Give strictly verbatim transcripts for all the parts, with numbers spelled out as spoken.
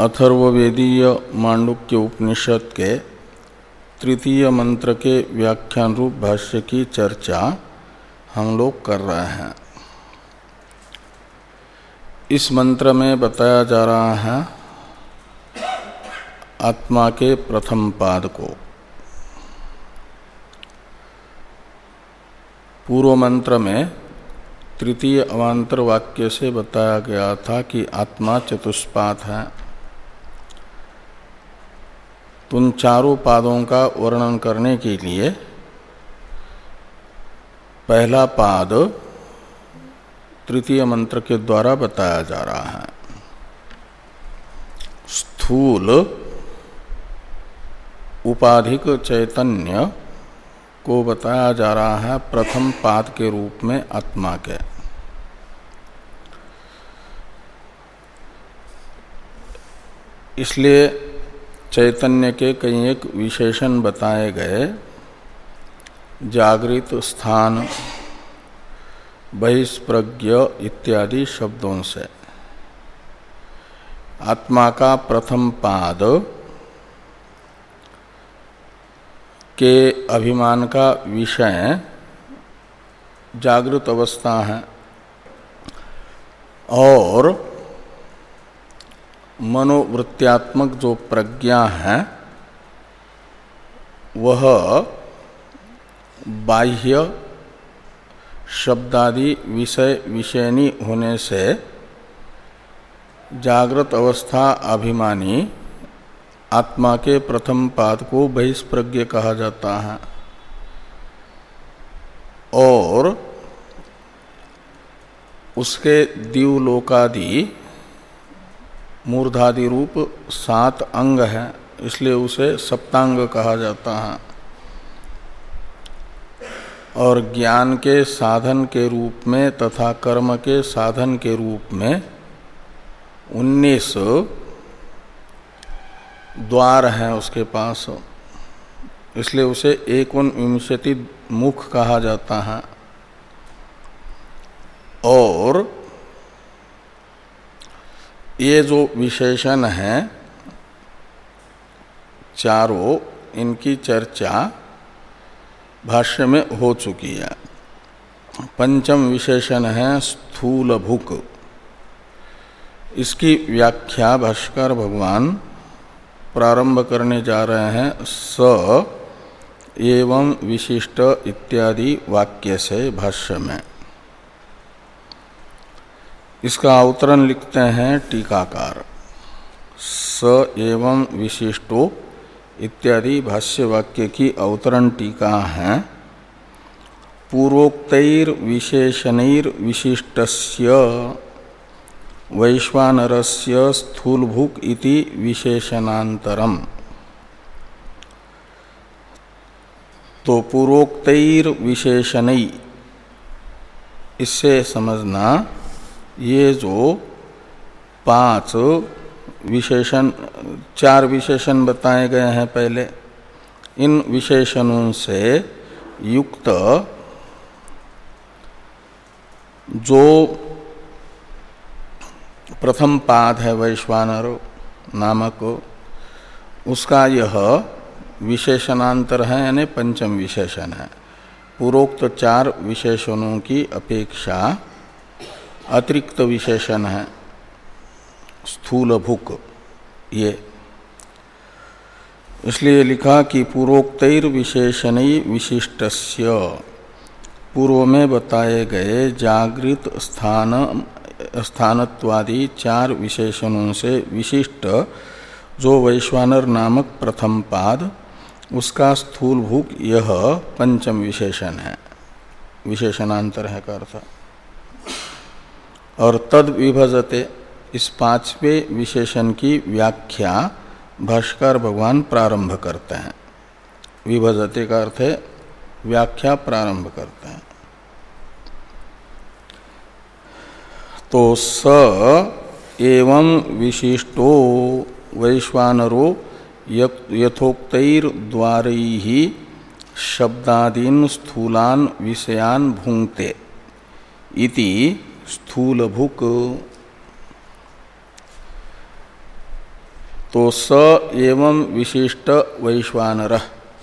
अथर्ववेदीय मांडुक्य उपनिषद के तृतीय मंत्र के व्याख्यान रूप भाष्य की चर्चा हम लोग कर रहे हैं। इस मंत्र में बताया जा रहा है आत्मा के प्रथम पाद को। पूर्व मंत्र में तृतीय अवान्तर वाक्य से बताया गया था कि आत्मा चतुष्पाद है। तो उन चारों पादों का वर्णन करने के लिए पहला पाद तृतीय मंत्र के द्वारा बताया जा रहा है। स्थूल उपाधिक चैतन्य को बताया जा रहा है प्रथम पाद के रूप में आत्मा के। इसलिए चैतन्य के कई एक विशेषण बताए गए, जागृत, स्थान, बहिष्प्रज्ञ इत्यादि शब्दों से। आत्मा का प्रथम पाद के अभिमान का विषय जागृत अवस्था है और मनोवृत्त्यात्मक जो प्रज्ञा है वह बाह्य शब्दादि विषय विषयनी होने से जागृत अवस्था अभिमानी आत्मा के प्रथम पाद को बहिष्प्रज्ञ कहा जाता है और उसके दिवलोकादि मूर्धादि रूप सात अंग है, इसलिए उसे सप्तांग कहा जाता है। और ज्ञान के साधन के रूप में तथा कर्म के साधन के रूप में उन्नीस द्वार हैं उसके पास, इसलिए उसे एकोनविंशति मुख कहा जाता है। और ये जो विशेषण हैं चारों, इनकी चर्चा भाष्य में हो चुकी है। पंचम विशेषण है स्थूलभुक। इसकी व्याख्या भाष्कर भगवान प्रारंभ करने जा रहे हैं स एवं विशिष्ट इत्यादि वाक्य से भाष्य में। इसका अवतरण लिखते हैं टीकाकार। स एवं विशिष्टो इत्यादि भाष्य वाक्य की अवतरण टीका है। पूर्वोक्तैर विशेषणैर विशिष्टस्य वैश्वानरस्य स्थूलभुक इति विशेषणांतरम। तो पूर्वोक्तैर विशेषणै, इससे समझना ये जो पांच विशेषण, चार विशेषण बताए गए हैं पहले, इन विशेषणों से युक्त जो प्रथम पाद है वैश्वानर नामक, उसका यह विशेषणांतर है, यानी पंचम विशेषण है। पूर्वोक्त चार विशेषणों की अपेक्षा अतिरिक्त विशेषण है स्थूलभुक ये। इसलिए लिखा कि पूर्वोक्तैर विशेषणै विशिष्टस्य, पूर्व में बताए गए जागृत, स्थान, स्थानत्वादि चार विशेषणों से विशिष्ट जो वैश्वानर नामक प्रथम पाद, उसका स्थूलभुक यह पंचम विशेषण है, विशेषणांतर है का अर्थ। और तद विभजते, इस पांचवें विशेषण की व्याख्या भाष्कर भगवान प्रारंभ करते हैं। विभजते का अर्थ है व्याख्या प्रारंभ करते हैं। तो स एवं विशिष्टो वैश्वानरो यथोक्तैर द्वारैः शब्दादीन स्थूलान विषयान भुंक्ते इति स्थूलभुक। तो स एवं विशिष्ट वैश्वानर,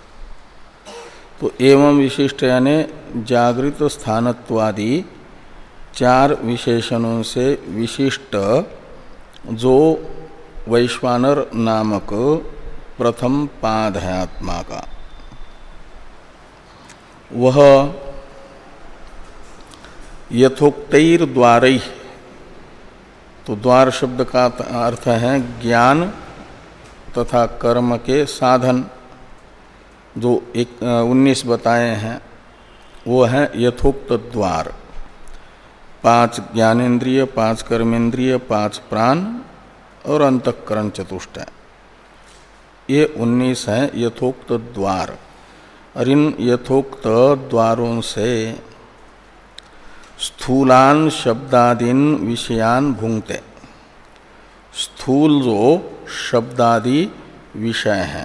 तो एवं विशिष्ट यानी जागृत स्थानत्वादि चार विशेषणों से विशिष्ट जो वैश्वानर नामक प्रथम पाद है आत्मा का, वह यथोक्तैर द्वारै, तो द्वार शब्द का अर्थ है ज्ञान तथा कर्म के साधन, जो एक उन्नीस बताए हैं वो है यथोक्त द्वार। पांच ज्ञानेन्द्रिय, पांच कर्मेंद्रिय, पांच प्राण और अंतःकरण चतुष्टय, ये उन्नीस हैं यथोक्त द्वार। और इन यथोक्त द्वारों से स्थूलान शब्दादीन विषयान भुंगते, स्थूल जो शब्दादि विषय हैं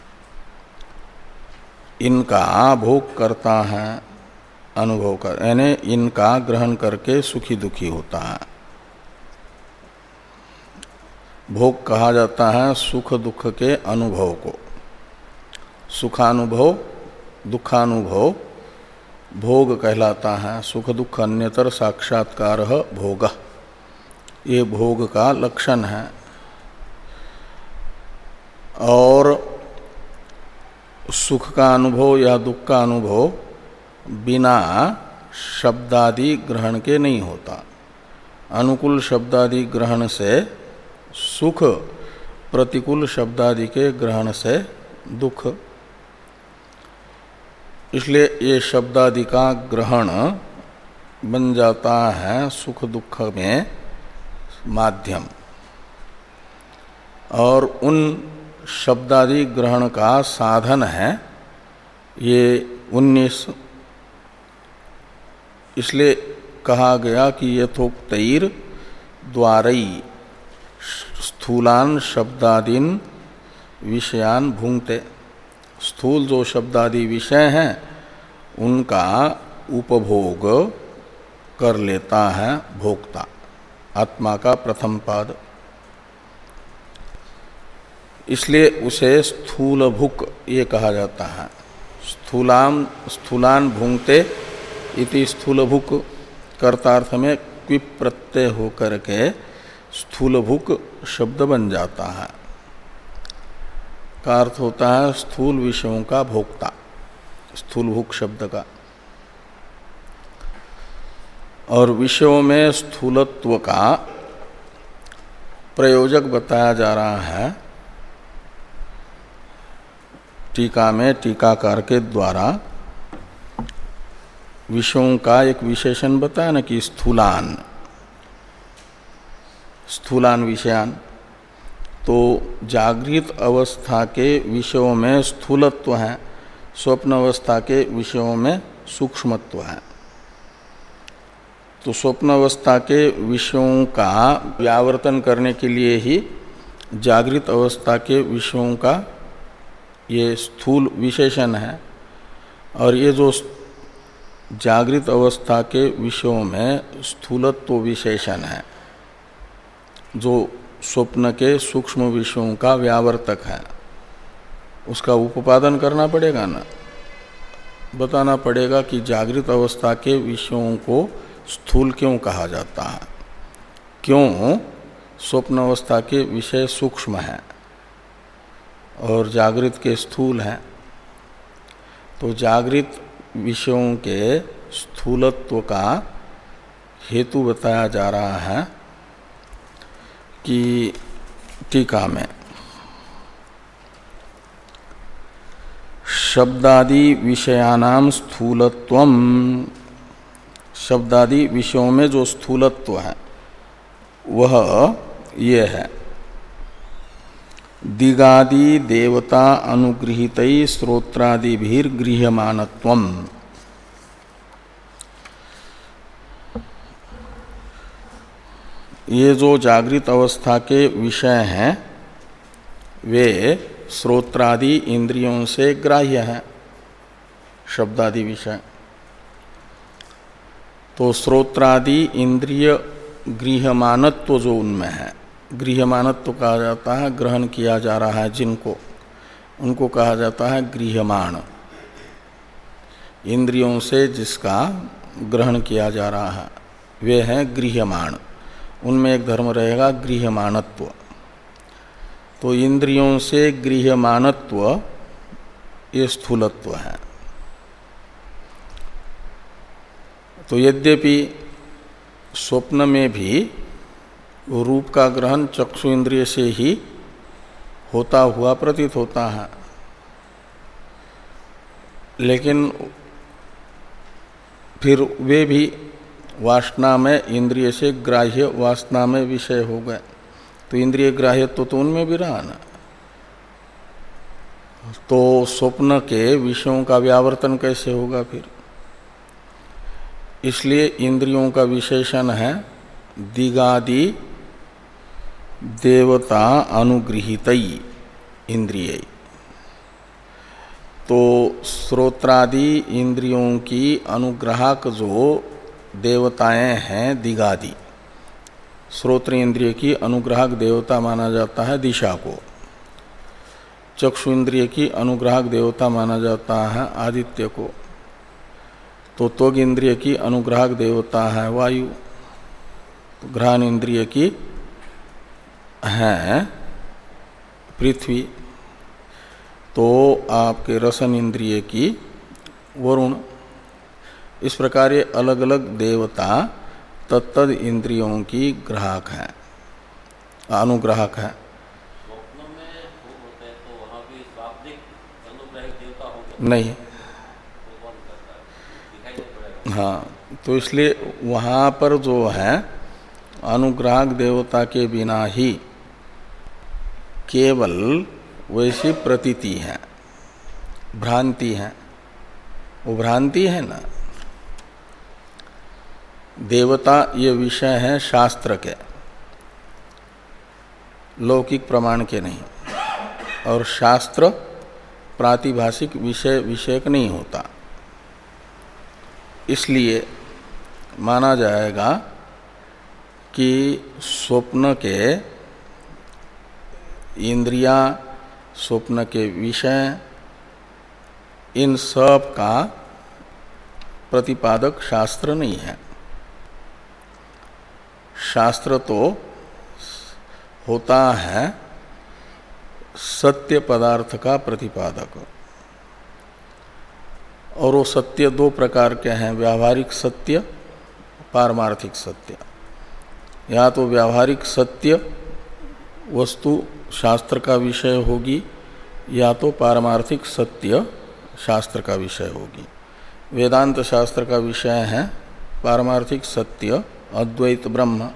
इनका भोग करता है, अनुभव कर, यानी इनका ग्रहण करके सुखी दुखी होता है। भोग कहा जाता है सुख दुख के अनुभव को। सुखानुभव दुखानुभव भोग कहलाता है। सुख दुख अन्यतर साक्षात्कार भोग, ये भोग का लक्षण है। और सुख का अनुभव या दुख का अनुभव बिना शब्दादि ग्रहण के नहीं होता। अनुकूल शब्दादि ग्रहण से सुख, प्रतिकूल शब्दादि के ग्रहण से दुख। इसलिए ये शब्दादि का ग्रहण बन जाता है सुख दुख में माध्यम, और उन शब्दादि ग्रहण का साधन है ये उन्नीस। इसलिए कहा गया कि यथोक्तैर द्वारै स्थूलान शब्दादीन विषयान भुंगते, स्थूल जो शब्दादि विषय हैं उनका उपभोग कर लेता है भोक्ता, आत्मा का प्रथम पाद। इसलिए उसे स्थूल भुक ये कहा जाता है। स्थूलाम स्थूलान भुंगते इति स्थूल भुक कर्तार्थ में क्विप प्रत्यय होकर के स्थूल भुक शब्द बन जाता है। का अर्थ होता है स्थूल विषयों का भोक्ता, स्थूल भुक शब्द का। और विषयों में स्थूलत्व का प्रयोजक बताया जा रहा है टीका में। टीकाकार के द्वारा विषयों का एक विशेषण बताया न कि स्थूलान, स्थूलान विषयान। तो जागृत अवस्था के विषयों में स्थूलत्व है, स्वप्न अवस्था के विषयों में सूक्ष्मत्व है। तो स्वप्न अवस्था के विषयों का व्यावर्तन करने के लिए ही जागृत अवस्था के विषयों का ये स्थूल विशेषण है। और ये जो जागृत अवस्था के विषयों में स्थूलत्व विशेषण है, जो स्वप्न के सूक्ष्म विषयों का व्यावर्तक है, उसका उपादान करना पड़ेगा ना, बताना पड़ेगा कि जागृत अवस्था के विषयों को स्थूल क्यों कहा जाता है, क्यों स्वप्न अवस्था के विषय सूक्ष्म है और जागृत के स्थूल हैं। तो जागृत विषयों के स्थूलत्व का हेतु बताया जा रहा है कि टीका में शब्दादि विषयानाम स्थूलत्वम, शब्दादि विषयों में जो स्थूलत्व है वह ये है दिगादि देवता अनुगृहीत श्रोत्रादिभिर गृह्यमानत्वम। ये जो जागृत अवस्था के विषय हैं वे श्रोत्रादि इंद्रियों से ग्राह्य हैं, शब्दादि विषय। तो श्रोत्रादि इंद्रिय गृह्यमानत्व जो उनमें है गृह्यमानत्व कहा जाता है, ग्रहण किया जा रहा है जिनको, उनको कहा जाता है गृह्यमाण। इंद्रियों से जिसका ग्रहण किया जा रहा है वे हैं गृह्यमाण। उनमें एक धर्म रहेगा गृह्यमानत्व। तो इंद्रियों से गृह्यमानत्व ये स्थूलत्व है। तो यद्यपि स्वप्न में भी रूप का ग्रहण चक्षु इंद्रिय से ही होता हुआ प्रतीत होता है, लेकिन फिर वे भी वासना में इंद्रिय से ग्राह्य वासना में विषय हो गए। तो इंद्रिय ग्राह्य तो, तो उनमें भी रहा ना। तो स्वप्न के विषयों का व्यावर्तन कैसे होगा फिर? इसलिए इंद्रियों का विशेषण है दिगादि देवता अनुगृहीतई इंद्रिय। तो श्रोत्रादि इंद्रियों की अनुग्राहक जो देवताएं हैं दिगादि, श्रोत्र इंद्रिय की अनुग्राहक देवता माना जाता है दिशा को। चक्षु इंद्रिय की अनुग्राहक देवता माना जाता है आदित्य को। तो त्वग इंद्रिय की अनुग्राहक देवता है वायु। तो घ्राण इंद्रिय की है पृथ्वी। तो आपके रसन इंद्रिय की वरुण। इस प्रकार ये अलग अलग देवता तत्तद इंद्रियों की ग्राहक है, अनुग्राहक है। स्वप्न में वो होते हैं तो वहाँ भी स्वाभाविक अनुग्राहक देवता होंगे? नहीं। तो कौन करता है? दिखाई नहीं पड़ेगा। हाँ, तो इसलिए वहाँ पर जो है अनुग्राहक देवता के बिना ही केवल वैसी प्रतीति है, भ्रांति है। वो भ्रांति है ना। देवता ये विषय है शास्त्र के, लौकिक प्रमाण के नहीं। और शास्त्र प्रातिभाषिक विषय विषयक नहीं होता। इसलिए माना जाएगा कि स्वप्न के इंद्रियां, स्वप्न के विषय, इन सब का प्रतिपादक शास्त्र नहीं है। शास्त्र तो होता है सत्य पदार्थ का प्रतिपादक। और वो सत्य दो प्रकार के हैं, व्यावहारिक सत्य, पारमार्थिक सत्य। या तो व्यावहारिक सत्य वस्तु शास्त्र का विषय होगी, या तो पारमार्थिक सत्य शास्त्र का विषय होगी। वेदांत शास्त्र का विषय है पारमार्थिक सत्य, अद्वैत ब्रह्म।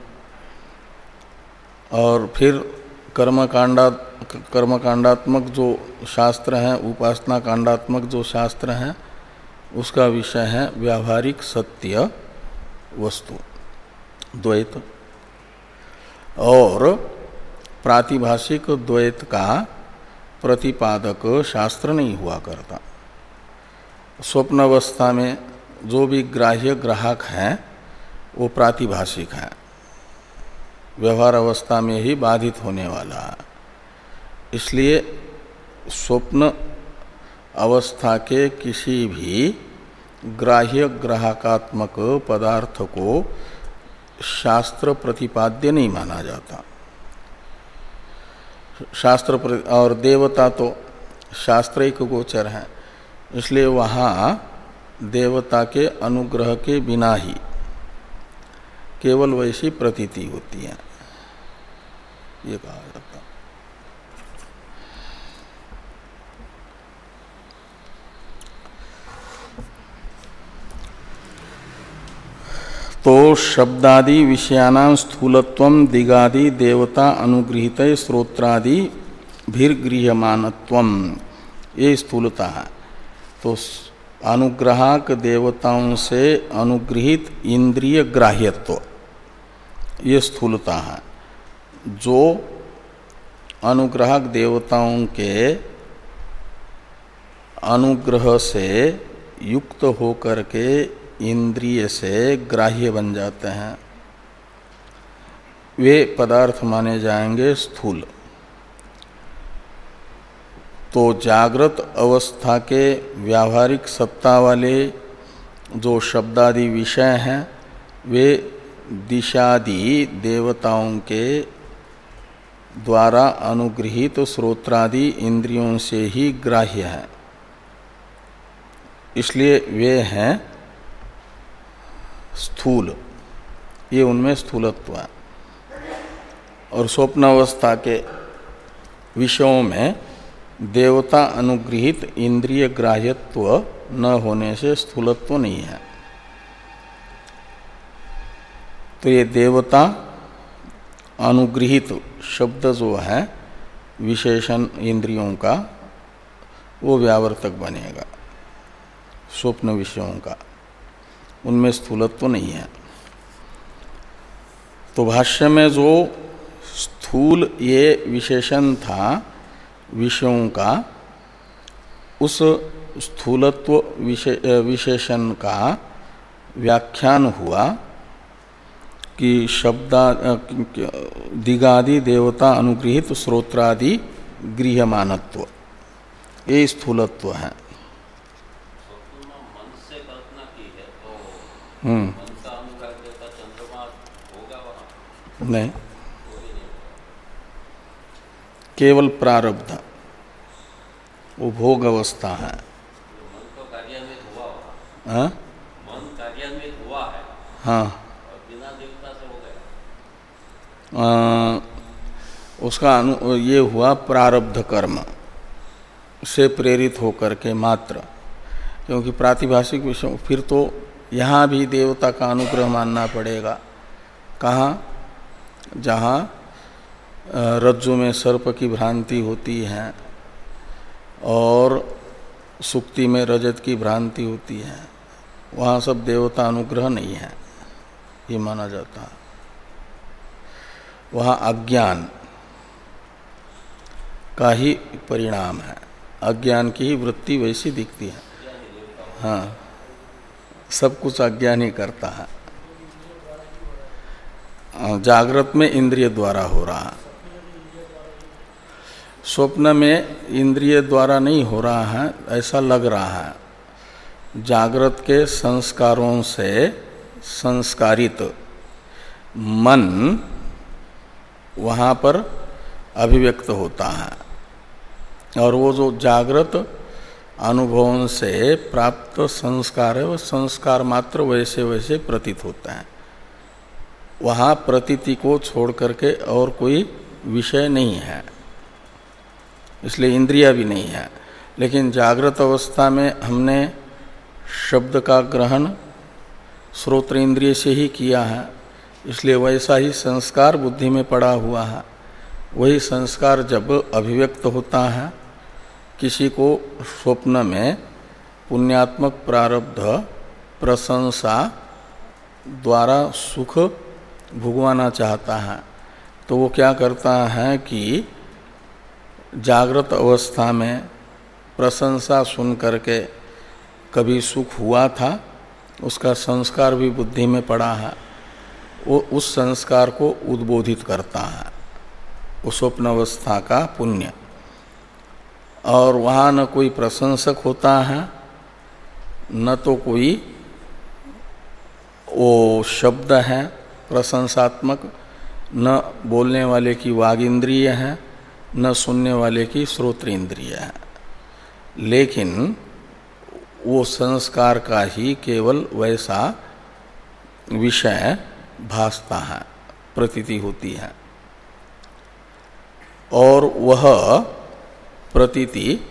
और फिर कर्मकांडा कर्मकांडात्मक जो शास्त्र हैं, उपासना कांडात्मक जो शास्त्र हैं, उसका विषय है व्यावहारिक सत्य वस्तु, द्वैत। और प्रातिभाषिक द्वैत का प्रतिपादक शास्त्र नहीं हुआ करता। स्वप्न अवस्था में जो भी ग्राह्य ग्राहक हैं वो प्रातिभाषिक है, व्यवहार अवस्था में ही बाधित होने वाला है। इसलिए स्वप्न अवस्था के किसी भी ग्राह्य ग्राहकात्मक पदार्थ को शास्त्र प्रतिपाद्य नहीं माना जाता। शास्त्र और देवता तो शास्त्रिक गोचर है, इसलिए वहाँ देवता के अनुग्रह के बिना ही केवल वैसी प्रतीति होती है, ये कहा जाता है। तो शब्दादि विषयानां स्थूलत्वं दिगादि देवता अनुगृहीत श्रोत्रादि भीर्गृह्यमानत्वं, ये स्थूलता है। तो अनुग्राहक देवताओं से अनुगृहित इंद्रिय ग्राह्यत्व, ये स्थूलता है। जो अनुग्राहक देवताओं के अनुग्रह से युक्त होकर के इंद्रिय से ग्राह्य बन जाते हैं, वे पदार्थ माने जाएंगे स्थूल। तो जागृत अवस्था के व्यावहारिक सत्ता वाले जो शब्दादि विषय हैं वे दिशादि देवताओं के द्वारा अनुगृहीत श्रोत्रादि इंद्रियों से ही ग्राह्य है, इसलिए वे हैं स्थूल, ये उनमें स्थूलत्व है। और स्वप्न अवस्था के विषयों में देवता अनुगृहित इंद्रिय ग्राह्यत्व न होने से स्थूलत्व नहीं है। तो ये देवता अनुगृहित शब्द जो है विशेषण इंद्रियों का, वो व्यावर्तक बनेगा स्वप्न विषयों का, उनमें स्थूलत्व नहीं है। तो भाष्य में जो स्थूल ये विशेषण था विषयों का, उस स्थूलत्व विशेषण का व्याख्यान हुआ कि शब्दा दिगादि देवता अनुगृहित श्रोत्रादि गृह्यमानत्व, ये स्थूलत्व है। मन से कल्पना की है तो हम्म मन का अनुग्रह देवता चंद्रमा होगा वहाँ? नहीं, केवल प्रारब्ध वो भोग अवस्था है। मन तो कार्यान्वित हुआ होगा। हाँ मन कार्यान्वित हुआ है हाँ, और बिना देवता से हो गया। आ, उसका अनु ये हुआ प्रारब्ध कर्म से प्रेरित होकर के मात्र, क्योंकि प्रातिभाषिक विषय फिर तो यहाँ भी देवता का अनुग्रह मानना पड़ेगा। कहाँ? जहाँ रज्जु में सर्प की भ्रांति होती है और सुक्ति में रजत की भ्रांति होती है, वहाँ सब देवता अनुग्रह नहीं है, ये माना जाता है। वहाँ अज्ञान का ही परिणाम है, अज्ञान की ही वृत्ति वैसी दिखती है। हाँ, सब कुछ अज्ञान ही करता है। जागृत में इंद्रिय द्वारा हो रहा है, स्वप्न में इंद्रिय द्वारा नहीं हो रहा है, ऐसा लग रहा है। जागृत के संस्कारों से संस्कारित मन वहाँ पर अभिव्यक्त होता है, और वो जो जागृत अनुभवों से प्राप्त संस्कार है वो संस्कार मात्र वैसे वैसे प्रतीत होता है। वहाँ प्रतीति को छोड़ करके और कोई विषय नहीं है, इसलिए इंद्रिया भी नहीं है। लेकिन जागृत अवस्था में हमने शब्द का ग्रहण श्रोत्र इंद्रिय से ही किया है, इसलिए वैसा ही संस्कार बुद्धि में पड़ा हुआ है। वही संस्कार जब अभिव्यक्त होता है, किसी को स्वप्न में पुण्यात्मक प्रारब्ध प्रशंसा द्वारा सुख भुगवाना चाहता है, तो वो क्या करता है कि जागृत अवस्था में प्रशंसा सुन करके कभी सुख हुआ था, उसका संस्कार भी बुद्धि में पड़ा है, वो उस संस्कार को उद्बोधित करता है, उस स्वप्न अवस्था का पुण्य। और वहाँ न कोई प्रशंसक होता है, न तो कोई वो शब्द है प्रशंसात्मक, न बोलने वाले की वाग इंद्रिय है, न सुनने वाले की श्रोत्र इंद्रिय है। लेकिन वो संस्कार का ही केवल वैसा विषय भासता है, प्रतीति होती है, और वह प्रतीति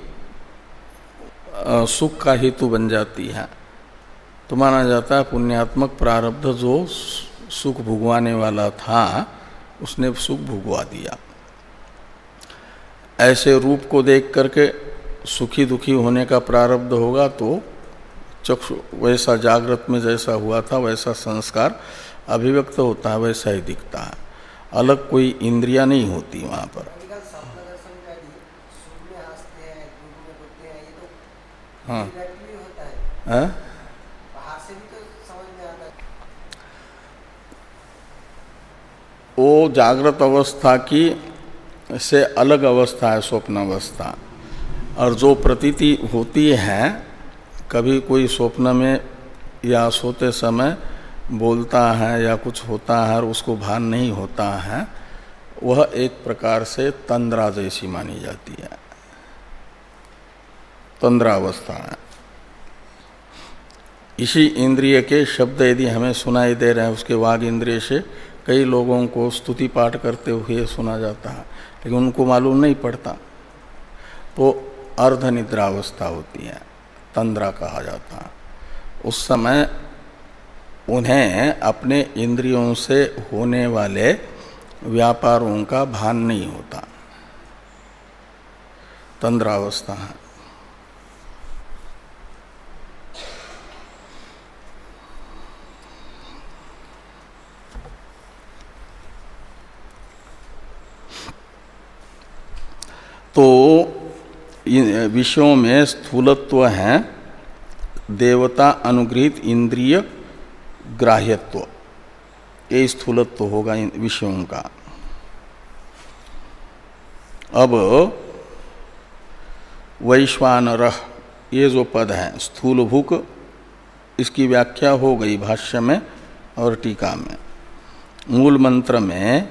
सुख का हेतु बन जाती है। तो माना जाता है पुण्यात्मक प्रारब्ध जो सुख भुगवाने वाला था उसने सुख भुगवा दिया। ऐसे रूप को देख करके सुखी दुखी होने का प्रारब्ध होगा तो चक्षु वैसा जागृत में जैसा हुआ था वैसा संस्कार अभिव्यक्त होता है, वैसा ही दिखता है, अलग कोई इंद्रिया नहीं होती वहाँ पर। हाँ हाँ, वो जागृत अवस्था की से अलग अवस्था है स्वप्न अवस्था। और जो प्रतीति होती है, कभी कोई स्वप्न में या सोते समय बोलता है या कुछ होता है और उसको भान नहीं होता है, वह एक प्रकार से तंद्रा जैसी मानी जाती है, तंद्रा अवस्था है। इसी इंद्रिय के शब्द यदि हमें सुनाई दे रहे हैं, उसके वाग इंद्रिय से कई लोगों को स्तुति पाठ करते हुए सुना जाता है, लेकिन उनको मालूम नहीं पड़ता, तो अर्ध निद्रा अवस्था होती है, तंद्रा कहा जाता है। उस समय उन्हें अपने इंद्रियों से होने वाले व्यापारों का भान नहीं होता, तंद्रा अवस्था है। तो विषयों में स्थूलत्व है देवता अनुगृहित इंद्रिय ग्राह्यत्व, ये स्थूलत्व होगा विषयों का। अब वैश्वानरः ये जो पद है स्थूलभुक, इसकी व्याख्या हो गई भाष्य में और टीका में। मूल मंत्र में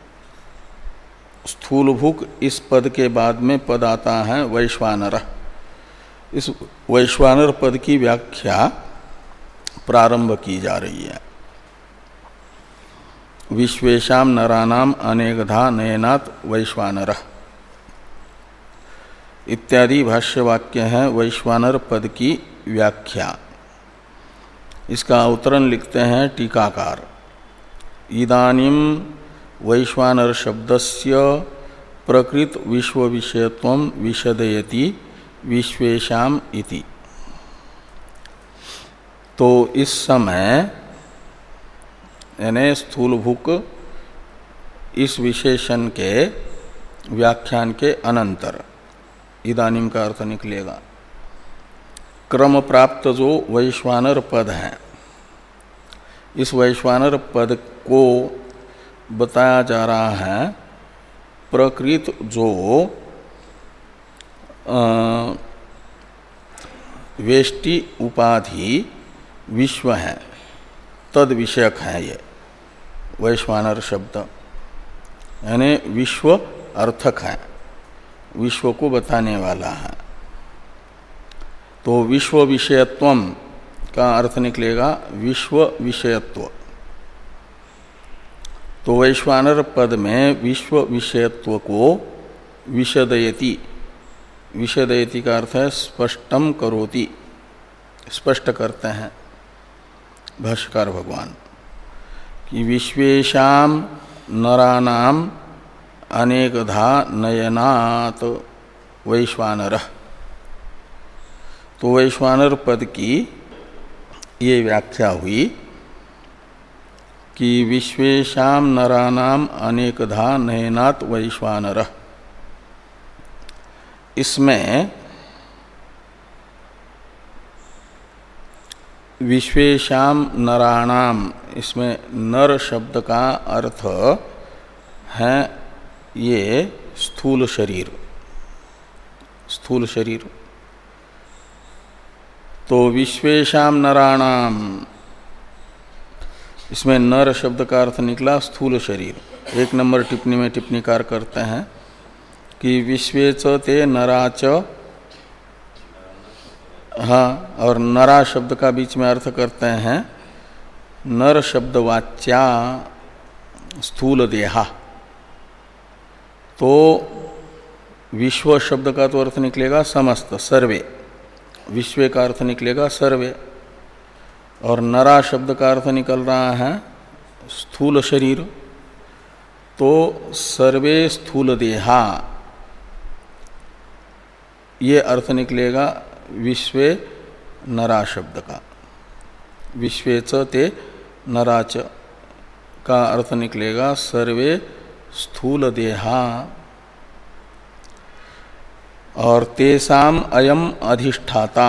स्थूलभुक इस पद के बाद में पद आता है वैश्वानरः। इस वैश्वानर पद की व्याख्या प्रारंभ की जा रही है। विश्वेशाम नरानाम अनेकधा नयनात् वैश्वानरः इत्यादि भाष्य वाक्य है वैश्वानर पद की व्याख्या। इसका अवतरण लिखते हैं टीकाकार। इदानीम वैश्वानर शब्दस्य प्रकृत विश्व विषयत्वं विशदयति विश्वेशाम इति। तो इस समय यानी स्थूलभुक इस विशेषण के व्याख्यान के अनंतर इदानीम का अर्थ निकलेगा। क्रम प्राप्त जो वैश्वानर पद है, इस वैश्वानर पद को बताया जा रहा है प्रकृत जो वेष्टि उपाधि विश्व है, तद विषयक है ये वैश्वानर शब्द, यानी विश्व अर्थक है, विश्व को बताने वाला है। तो विश्व विषयत्वम का अर्थ निकलेगा विश्व विषयत्व। तो वैश्वानर पद में विश्व विषयत्व को विशदयति, विशदयति का अर्थ है स्पष्टम करोति, स्पष्ट करते हैं भाष्यकार भगवान कि विश्वेशाम नरानाम अनेकधा नयनात् वैश्वानरः। तो वैश्वानर पद की ये व्याख्या हुई कि विश्वेशाम नरानाम अनेकधा नयनात् वैश्वानरः। इसमें विश्वेशाम नराणाम, इसमें नर शब्द का अर्थ है ये स्थूल शरीर, स्थूल शरीर। तो विश्वेशाम नराणाम, इसमें नर शब्द का अर्थ निकला स्थूल शरीर। एक नंबर टिप्पणी में टिप्पणीकार करते हैं कि विश्वेच ते नराच, हाँ, और नरा शब्द का बीच में अर्थ करते हैं नर शब्द वाच्या स्थूल देहा। तो विश्व शब्द का तो अर्थ निकलेगा समस्त, सर्वे, विश्व का अर्थ निकलेगा सर्वे, और नरा शब्द का अर्थ निकल रहा है स्थूल शरीर। तो सर्वे स्थूल देहा, ये अर्थ निकलेगा विश्वे नरा शब्द का। विश्वेच ते नराच का अर्थ निकलेगा सर्वे स्थूल देहा। और तेसाम अयम अधिष्ठाता,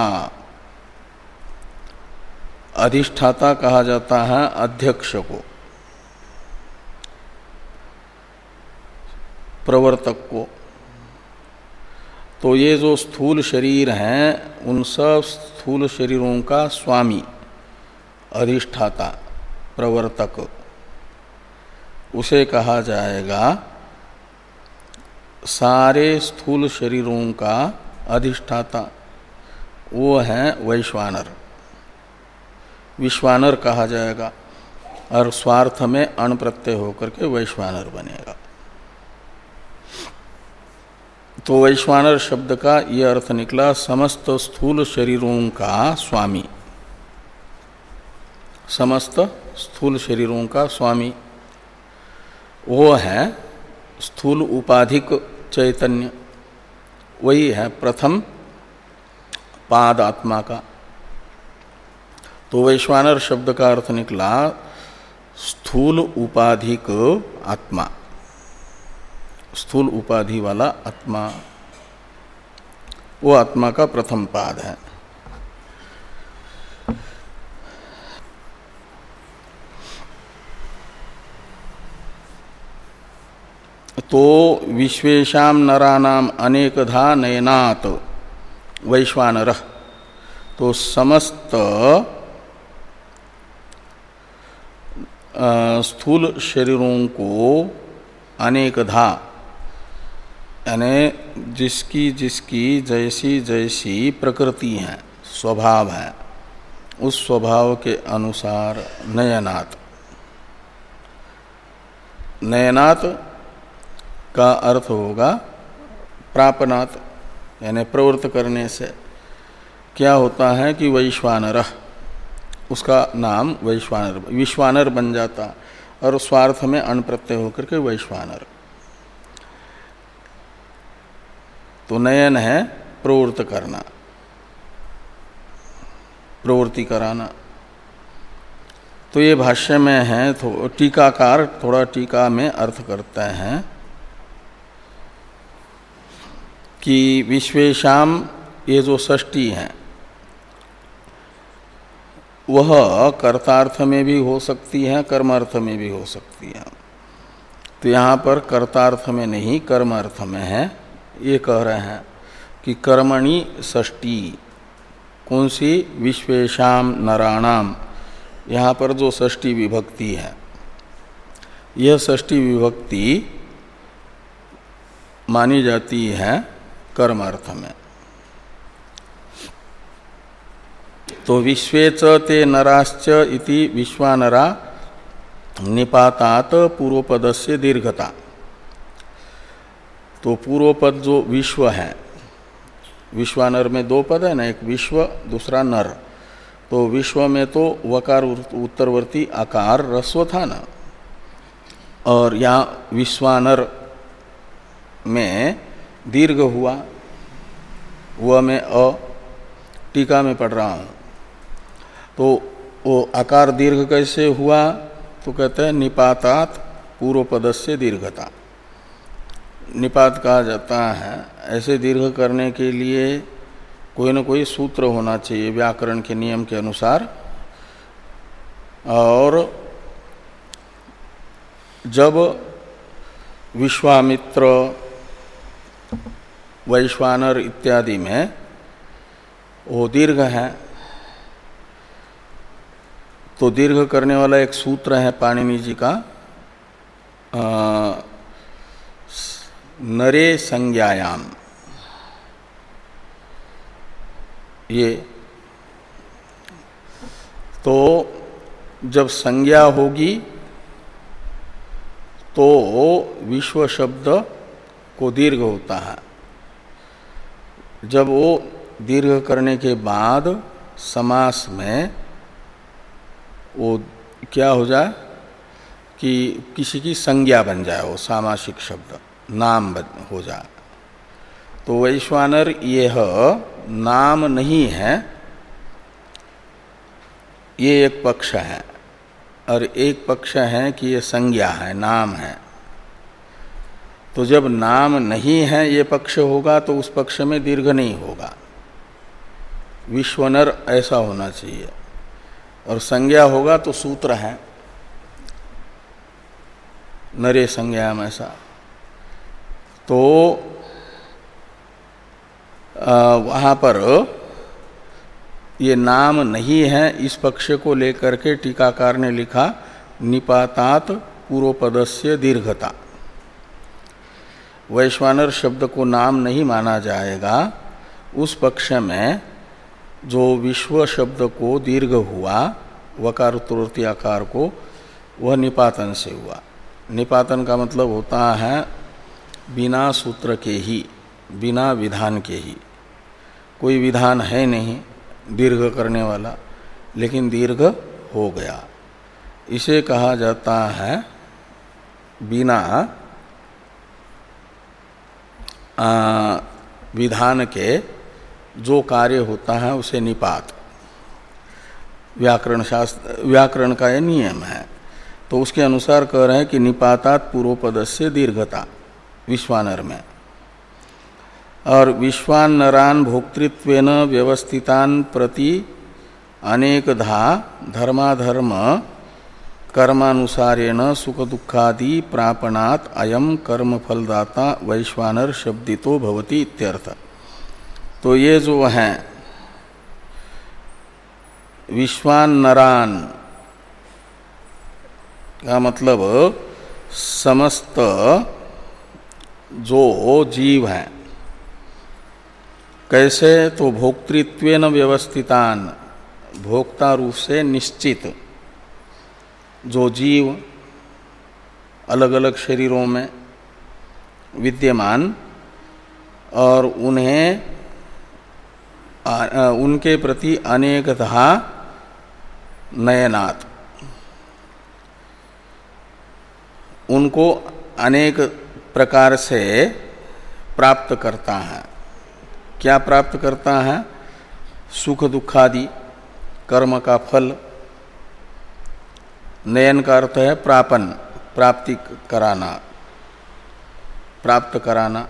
अधिष्ठाता कहा जाता है अध्यक्ष को। प्रवर्तक को। तो ये जो स्थूल शरीर हैं उन सब स्थूल शरीरों का स्वामी, अधिष्ठाता, प्रवर्तक, उसे कहा जाएगा सारे स्थूल शरीरों का अधिष्ठाता। वो है वैश्वानर, विश्वानर कहा जाएगा, और स्वार्थ में अण प्रत्यय होकर के वैश्वानर बनेगा। तो वैश्वानर शब्द का ये अर्थ निकला समस्त स्थूल शरीरों का स्वामी, समस्त स्थूल शरीरों का स्वामी। वो है स्थूल उपाधिक चैतन्य, वही है प्रथम पाद आत्मा का। तो वैश्वानर शब्द का अर्थ निकला स्थूल उपाधिक आत्मा, स्थूल उपाधि वाला आत्मा, वो आत्मा का प्रथम पाद है। तो विश्वेशाम नरानाम अनेकधा नयनात् वैश्वानरः, तो समस्त स्थूल शरीरों को अनेकधा, यानी जिसकी जिसकी जैसी जैसी प्रकृति है, स्वभाव है, उस स्वभाव के अनुसार नयनात्। नयनात् का अर्थ होगा प्रापनात्, यानी प्रवृत्त करने से। क्या होता है कि वैश्वानर, उसका नाम वैश्वानर, विश्वानर बन जाता, और स्वार्थ में अण प्रत्यय होकर के वैश्वानर। तो नयन है प्रवृत्त करना, प्रवृत्ति कराना। तो ये भाष्य में है, तो टीकाकार थोड़ा टीका में अर्थ करते हैं कि विश्वेशाम, ये जो षष्ठी है वह कर्तार्थ में भी हो सकती है, कर्मार्थ में भी हो सकती है। तो यहाँ पर कर्तार्थ में नहीं कर्मार्थ में है, ये कह रहे हैं कि कर्मणि षष्ठी। कौन सी? विश्वेशाम नराणाम। यहाँ पर जो षष्ठी विभक्ति है, यह षष्ठी विभक्ति मानी जाती है कर्मार्थ में। तो विश्वेच ते नराश्च इति विश्वानरा निपातात पूर्वपद से दीर्घता। तो पूर्वपद जो विश्व है, विश्वानर में दो पद है ना, एक विश्व दूसरा नर। तो विश्व में तो वकार उत्तरवर्ती आकार रस्व था ना, और यहाँ विश्वानर में दीर्घ हुआ, वह में अ टीका में पढ़ रहा हूँ। तो वो आकार दीर्घ कैसे हुआ? तो कहते हैं निपातात पूर्व पदस्य दीर्घता। निपात कहा जाता है, ऐसे दीर्घ करने के लिए कोई न कोई सूत्र होना चाहिए व्याकरण के नियम के अनुसार। और जब विश्वामित्र, वैश्वानर इत्यादि में वो दीर्घ है, तो दीर्घ करने वाला एक सूत्र है पाणिनि जी का, आ, नरे संज्ञायाम। ये तो जब संज्ञा होगी तो विश्व शब्द को दीर्घ होता है। जब वो दीर्घ करने के बाद समास में वो क्या हो जाए कि किसी की संज्ञा बन जाए, वो सामासिक शब्द नाम हो जाए। तो वैश्वानर यह नाम नहीं है, ये एक पक्ष है, और एक पक्ष है कि ये संज्ञा है, नाम है। तो जब नाम नहीं है ये पक्ष होगा तो उस पक्ष में दीर्घ नहीं होगा, विश्वनर ऐसा होना चाहिए। और संज्ञा होगा तो सूत्र है नरे संज्ञाम ऐसा। तो वहाँ पर ये नाम नहीं है, इस पक्ष को लेकर के टीकाकार ने लिखा निपातात पूर्वपदस्य दीर्घता। वैश्वानर शब्द को नाम नहीं माना जाएगा उस पक्ष में जो विश्व शब्द को दीर्घ हुआ वकार उत्तरोत्ती आकार को, वह निपातन से हुआ। निपातन का मतलब होता है बिना सूत्र के ही, बिना विधान के ही। कोई विधान है नहीं दीर्घ करने वाला, लेकिन दीर्घ हो गया। इसे कहा जाता है बिना आ, विधान के जो कार्य होता है उसे निपात, व्याकरण शास्त्र व्याकरण का यह नियम है। तो उसके अनुसार कह रहे हैं कि निपातात पूर्वपद से दीर्घता विश्वानर में। और विश्वानरान भोक्तृत्वेन व्यवस्थितान प्रति अनेकधा धर्माधर्म कर्मानुसारेण सुख दुखादि प्रापणात् अयम कर्म फलदाता वैश्वानर शब्दितो भवति इत्यर्थ। तो ये जो हैं विश्वानरान का मतलब समस्त जो जीव हैं। कैसे? तो भोक्तृत्वेन व्यवस्थितान, भोक्ता रूप से निश्चित जो जीव अलग अलग शरीरों में विद्यमान और उन्हें आ, आ, उनके प्रति अनेकधा नयनात्, उनको अनेक प्रकार से प्राप्त करता है। क्या प्राप्त करता है? सुख दुखादि कर्म का फल। नयन का अर्थ है प्रापन, प्राप्ति कराना, प्राप्त कराना।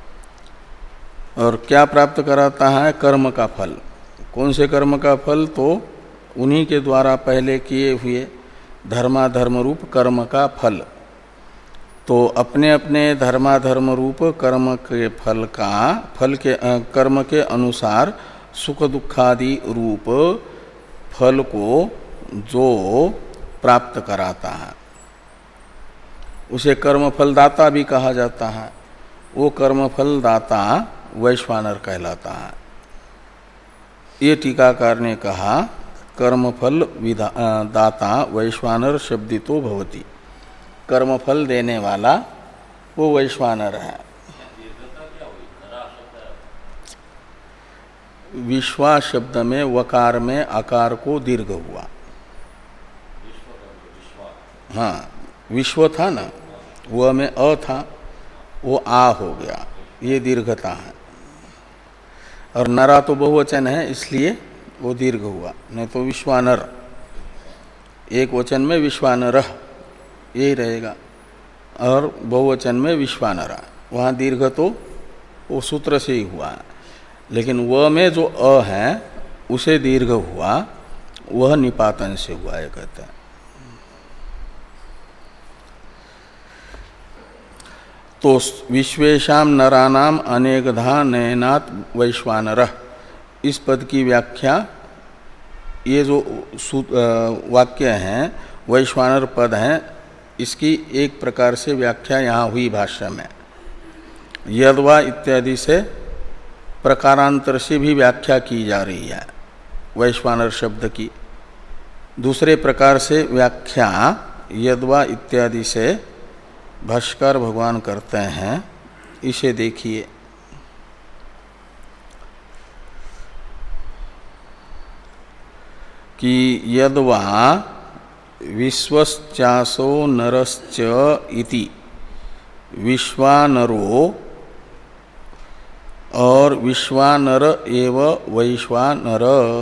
और क्या प्राप्त कराता है? कर्म का फल। कौन से कर्म का फल? तो उन्हीं के द्वारा पहले किए हुए धर्माधर्म रूप कर्म का फल। तो अपने अपने धर्माधर्म रूप कर्म के फल का फल के कर्म के अनुसार सुख दुखादि रूप फल को जो प्राप्त कराता है उसे कर्मफल दाता भी कहा जाता है। वो कर्मफल दाता वैश्वानर कहलाता है। ये टीकाकार ने कहा कर्मफल दाता वैश्वानर शब्दितो भवति। कर्मफल देने वाला वो वैश्वानर है। विश्वा शब्द में वकार में आकार को दीर्घ हुआ। हाँ, विश्व था ना, वह में अ था, वो आ हो गया, ये दीर्घता है। और नरा तो बहुवचन है इसलिए वो दीर्घ हुआ, नहीं तो विश्वानर एक वचन में विश्वानर यही रहेगा और बहुवचन में विश्वानरा। वहाँ दीर्घ तो वो सूत्र से ही हुआ है, लेकिन वह में जो अ है उसे दीर्घ हुआ, वह निपातन से हुआ है कहते हैं। तो विश्वेशाम नरानाम अनेकधा नयनात् वैश्वानरः, इस पद की व्याख्या, ये जो वाक्य हैं वैश्वानर पद हैं, इसकी एक प्रकार से व्याख्या यहाँ हुई भाष्य में। यद्वा इत्यादि से प्रकारांतर से भी व्याख्या की जा रही है वैश्वानर शब्द की। दूसरे प्रकार से व्याख्या यद्वा इत्यादि से भाष्कर भगवान करते हैं। इसे देखिए, कि यद्वा विश्वश्चासो नरश्च इति विश्वानरो और विश्वानर एव वैश्वानर।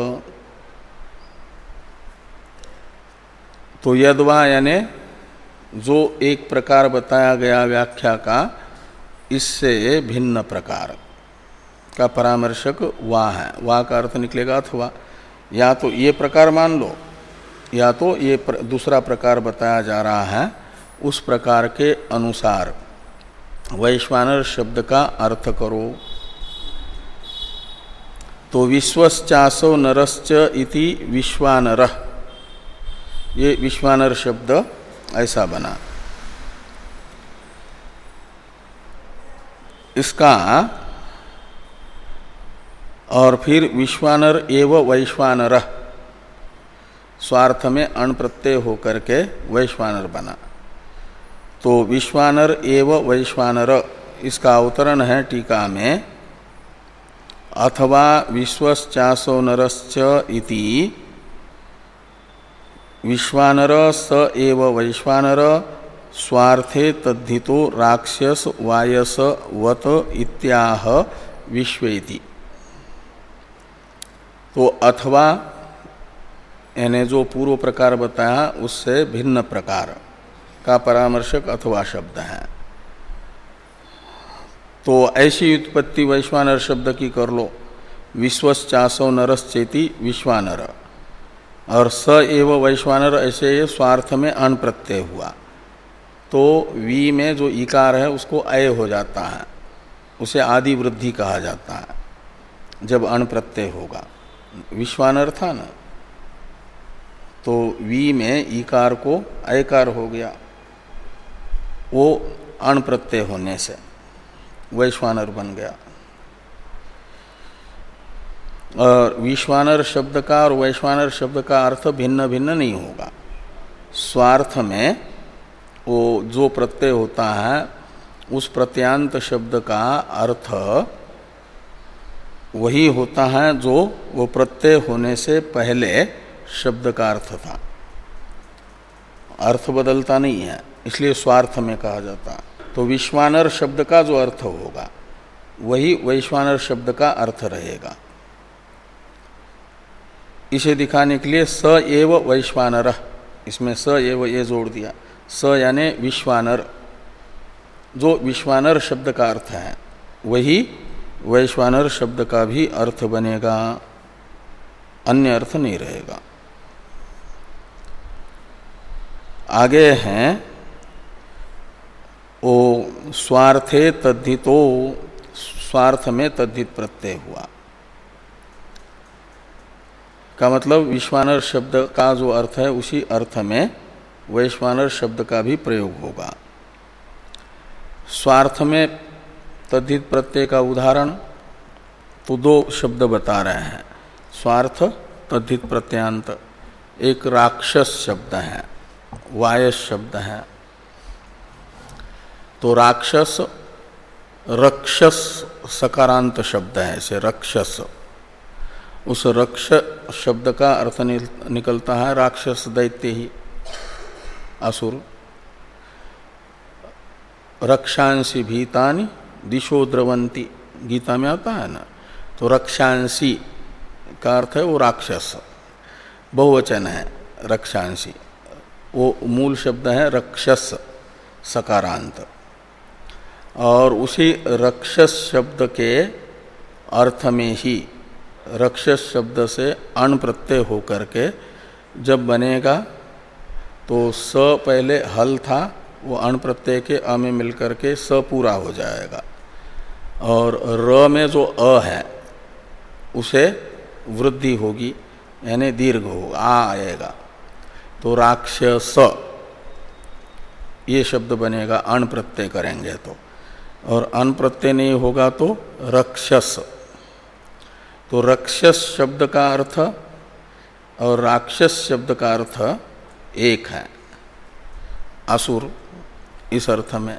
तो यद्वा यानी जो एक प्रकार बताया गया व्याख्या का, इससे भिन्न प्रकार का परामर्शक वा है। वा का अर्थ निकलेगा अथवा, या तो ये प्रकार मान लो या तो ये दूसरा प्रकार बताया जा रहा है, उस प्रकार के अनुसार वैश्वानर शब्द का अर्थ करो। तो विश्वश्चासो नरश्च इति विश्वानरः, ये विश्वानर शब्द ऐसा बना। इसका और फिर विश्वानर एव वैश्वानरः, स्वार्थ में अण प्रत्यय होकर के वैश्वानर बना। तो विश्वानर एव वैश्वानर, इसका अवतरण है टीका में, अथवा विश्वश्चासो नरश्च इति विश्वानर स एव वैश्वानर स्वार्थे तद्धितो राक्षस वायस वत इत्याह विश्वेति। तो अथवा यानी जो पूर्व प्रकार बताया उससे भिन्न प्रकार का परामर्शक अथवा शब्द है। तो ऐसी उत्पत्ति वैश्वानर शब्द की कर लो, विश्वश्चासो नरश्चेति विश्वानर, और स एव वैश्वानर, ऐसे ये स्वार्थ में अण प्रत्यय हुआ। तो वी में जो इकार है उसको अय हो जाता है, उसे आदि वृद्धि कहा जाता है जब अण प्रत्यय होगा। विश्वानर था ना, तो वी में इकार को अयकार हो गया, वो अण प्रत्यय होने से वैश्वानर बन गया। और विश्वानर शब्द का और वैश्वानर शब्द का अर्थ भिन्न भिन्न नहीं होगा। स्वार्थ में वो जो प्रत्यय होता है उस प्रत्यांत शब्द का अर्थ वही होता है जो वो प्रत्यय होने से पहले शब्द का अर्थ था। अर्थ बदलता नहीं है, इसलिए स्वार्थ में कहा जाता है। तो विश्वानर शब्द का जो अर्थ होगा वही वैश्वानर शब्द का अर्थ रहेगा। इसे दिखाने के लिए स एव वैश्वानर, इसमें स एव ये जोड़ दिया, स यानी विश्वानर, जो विश्वानर शब्द का अर्थ है वही वैश्वानर शब्द का भी अर्थ बनेगा, अन्य अर्थ नहीं रहेगा। आगे हैं ओ स्वार्थे तद्धितो, स्वार्थ में तद्धित प्रत्यय हुआ का मतलब विश्वानर शब्द का जो अर्थ है उसी अर्थ में वैश्वानर शब्द का भी प्रयोग होगा। स्वार्थ में तद्धित प्रत्यय का उदाहरण तो दो शब्द बता रहे हैं, स्वार्थ तद्धित प्रत्यांत। एक राक्षस शब्द है, वायस शब्द है। तो राक्षस रक्षस सकारांत शब्द है, ऐसे रक्षस, उस रक्ष शब्द का अर्थ निकलता है राक्षस दैत्य ही, असुर। रक्षांसी भीतानि दिशो द्रवंती, गीता में आता है ना। तो रक्षांसी का अर्थ है वो राक्षस, बहुवचन है रक्षांसी, वो मूल शब्द है रक्षस सकारांत। और उसी रक्षस शब्द के अर्थ में ही रक्षस शब्द से अण प्रत्यय होकर के जब बनेगा तो स पहले हल था, वो अण प्रत्यय के अ में मिलकर के स पूरा हो जाएगा, और र में जो अ है उसे वृद्धि होगी यानी दीर्घ होगा, आ आएगा। तो राक्षस ये शब्द बनेगा अण प्रत्यय करेंगे तो, और अण प्रत्यय नहीं होगा तो रक्षस। तो रक्षस शब्द का अर्थ और राक्षस शब्द का अर्थ एक है, असुर, इस अर्थ में।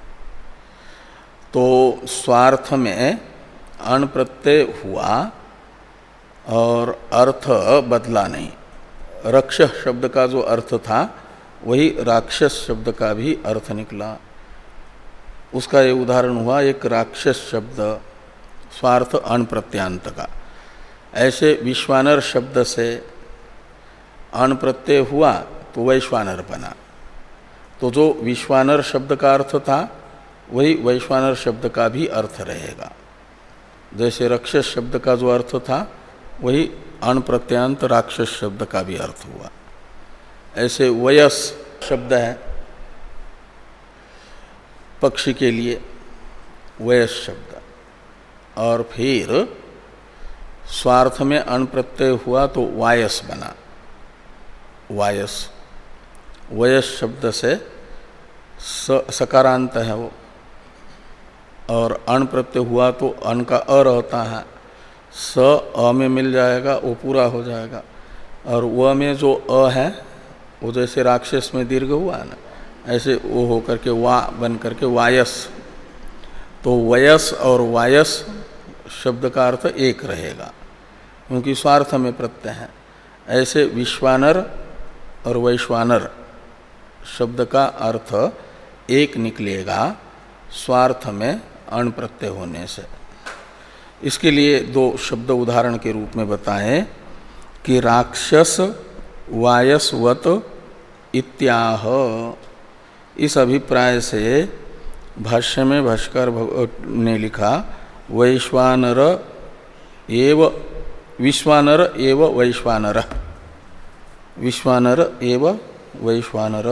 तो स्वार्थ में अण प्रत्यय हुआ और अर्थ बदला नहीं। रक्षस शब्द का जो अर्थ था वही राक्षस शब्द का भी अर्थ निकला। उसका ये उदाहरण हुआ एक राक्षस शब्द, स्वार्थ अण प्रत्यांत का। ऐसे विश्वानर शब्द से अण प्रत्यय हुआ तो वैश्वानर बना। तो जो विश्वानर शब्द का अर्थ था वही वैश्वानर शब्द का भी अर्थ रहेगा। जैसे राक्षस शब्द का जो अर्थ था वही अण प्रत्यांत राक्षस शब्द का भी अर्थ हुआ। ऐसे वयस शब्द है पक्षी के लिए, वयस शब्द, और फिर स्वार्थ में अण प्रत्यय हुआ तो वायस बना, वायस। वयस शब्द से स सकारांत है वो, और अण प्रत्यय हुआ तो अण का अ रहता है, स अ में मिल जाएगा, वो पूरा हो जाएगा। और व में जो अ है वो जैसे राक्षस में दीर्घ हुआ है ना, ऐसे वो होकर के वा बन करके वायस। तो वयस और वायस शब्द का अर्थ एक रहेगा, क्योंकि स्वार्थ में प्रत्यय है। ऐसे विश्वानर और वैश्वानर शब्द का अर्थ एक निकलेगा स्वार्थ में अण प्रत्यय होने से। इसके लिए दो शब्द उदाहरण के रूप में बताएं कि राक्षस वायसवत इत्याह। इस अभिप्राय से भाष्य में भाष्कर ने लिखा वैश्वानर एव विश्वानर एव वैश्वानर, विश्वानर एव वैश्वानर।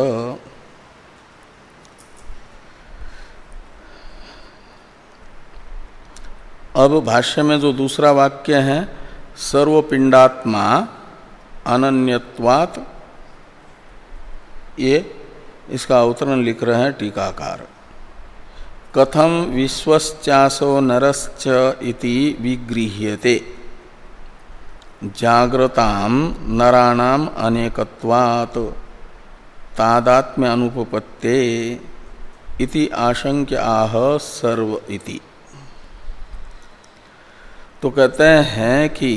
अब भाष्य में जो दूसरा वाक्य है सर्वपिंडात्मा अनन्यत्वात्, ये इसका अवतरण लिख रहे हैं टीकाकार। कथम विश्वश्चासो नरश्च इति विगृह्यते जाग्रताम नराणाम अनेकत्वात् तादात्म्य अनुपपत्ते इति आशंक्य आह सर्व इति। तो कहते हैं कि